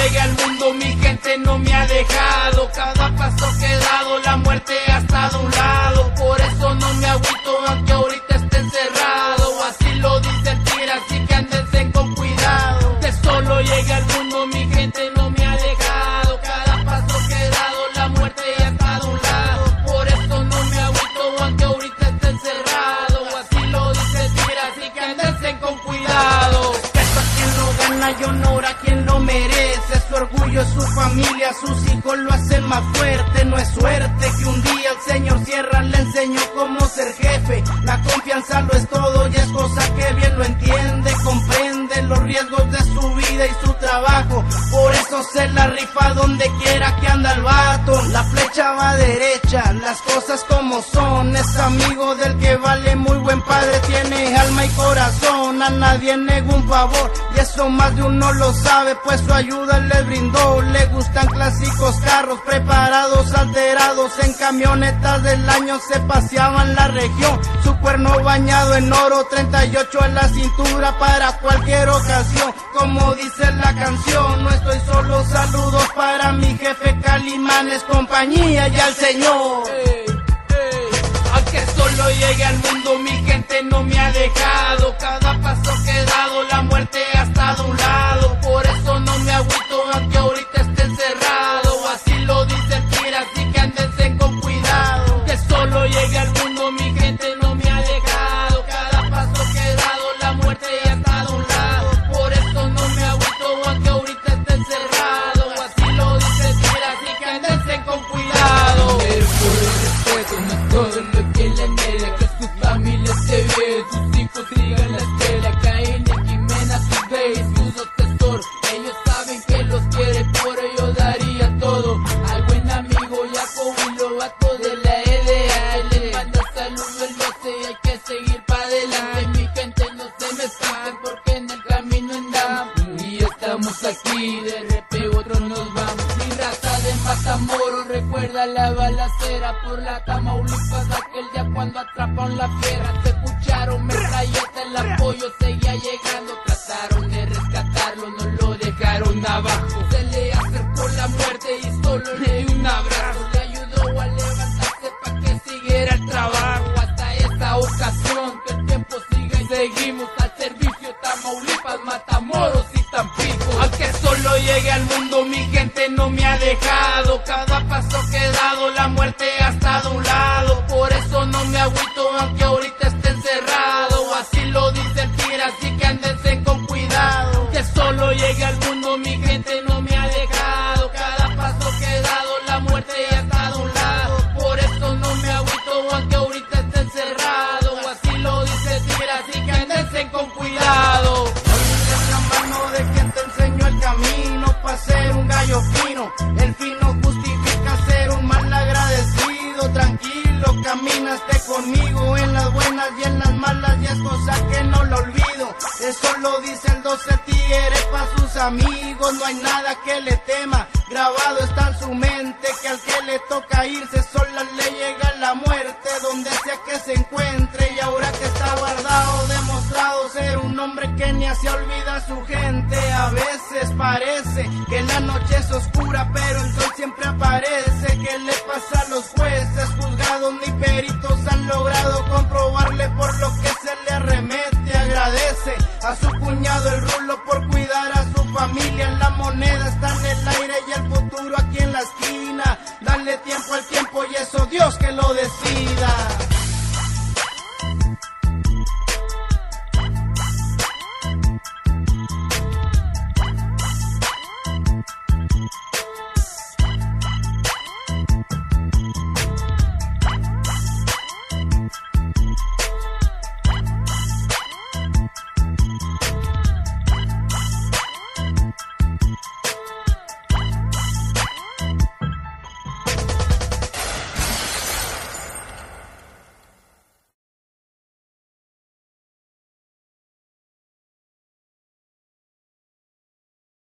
llegue al mundo mi gente no me ha dejado. Cada paso que he dado la muerte ha estado a un lado. Por eso no me agüito aunque ahorita esté encerrado. Así lo dice el tigre, así que andense con cuidado. Que solo llegue al mundo mi gente no me ha dejado. Cada paso que he dado la muerte ha estado a un lado. Por eso no me agüito aunque ahorita esté encerrado. Así lo dice el tigre, así que andense con cuidado. Y honor a quien lo merece, su orgullo es su familia, sus hijos lo hacen más fuerte. No es suerte que un día el señor Sierra le enseñó cómo ser jefe. La confianza lo es todo y es cosa que bien lo entiende. Comprende los riesgos de su vida y su trabajo, por eso se la rifa donde quiera que anda el vato. La flecha va derecha, las cosas como son, es amigo del que vale, muy buen padre, tiene alma y corazón. A nadie negó un favor y eso más de uno lo sabe, pues su ayuda le brindó. Le gustan clásicos carros preparados, alterados, en camionetas del año se paseaban la región. Su cuerno bañado en oro, 38 en la cintura para cualquier ocasión. Como dice la canción, no estoy solo, saludos para mi jefe Calimanes, compañía y al señor. Aunque solo llegue al mundo mi gente no me ha dejado. Cada paso que he dado la muerte ha estado a un lado. Por eso no me agüito aunque ahorita esté encerrado. Así lo dice el tigre, así que andense con cuidado. Que solo llegue al mundo mi gente no me ha dejado. Cada paso que he dado la muerte ha estado a un lado. Por eso no me agüito aunque ahorita esté encerrado. Así lo dice el tigre, así que andense con cuidado. No es todo lo que le anhela, que su familia se ve, sus hijos sigan la estela. Caen en Jimena, su base, su tesoro. Ellos saben que los quiere, por ello daría todo. Al buen amigo Jacobo y los vatos de la EDA, les manda saludos el 12 y hay que seguir para adelante. Mi gente no se me escapen porque en el camino andamos. Y estamos aquí, de repente otros nos vamos. Mi raza de Matamoros recuerda la balacera por la Tamaulipas, aquel día cuando atraparon la fiera. Se escucharon metralleta, el apoyo seguía llegando. Trataron de rescatarlo, no lo dejaron abajo. Se le acercó la muerte y solo le dio un abrazo. Le ayudó a levantarse para que siguiera el trabajo. Hasta esta ocasión que el tiempo sigue y seguimos al servicio. Tamaulipas, Matamoros y Tampico. Aunque solo llegue al mundo mi gente no me ha dejado. Cada paso que he dado la muerte ha estado a un lado. Por eso no me agüito aunque ahorita esté encerrado. Así lo dice el tigre, así que andense con cuidado. Que solo llegue al mundo mi gente no me ha dejado. Cada paso que he dado la muerte ha estado a un lado. Por eso no me agüito aunque ahorita esté encerrado. Así lo dice el tigre, así que andense con cuidado. La mano de quien te enseñó el camino pa' ser un gallo fino. El fino justifica ser un mal agradecido. Tranquilo, camínaste conmigo en las buenas y en las malas, y es cosa que no lo olvido. Eso lo dice el 12 tigre pa' sus amigos. No hay nada que le tema, grabado está en su mente que al que le toca irse sola le llega la muerte, donde sea que se encuentre. Y ahora que está guardado, demostrado ser un hombre que ni se olvida a su gente. A veces parece que la noche es oscura, pero el sol siempre aparece. ¿Qué le pasa a los jueces, juzgados ni peritos han logrado comprobarle por lo que se le arremete? Agradece a su cuñado el rulo por cuidar a su familia. La moneda está en el aire y el futuro aquí en la esquina. Dale tiempo al tiempo y eso Dios que lo decida.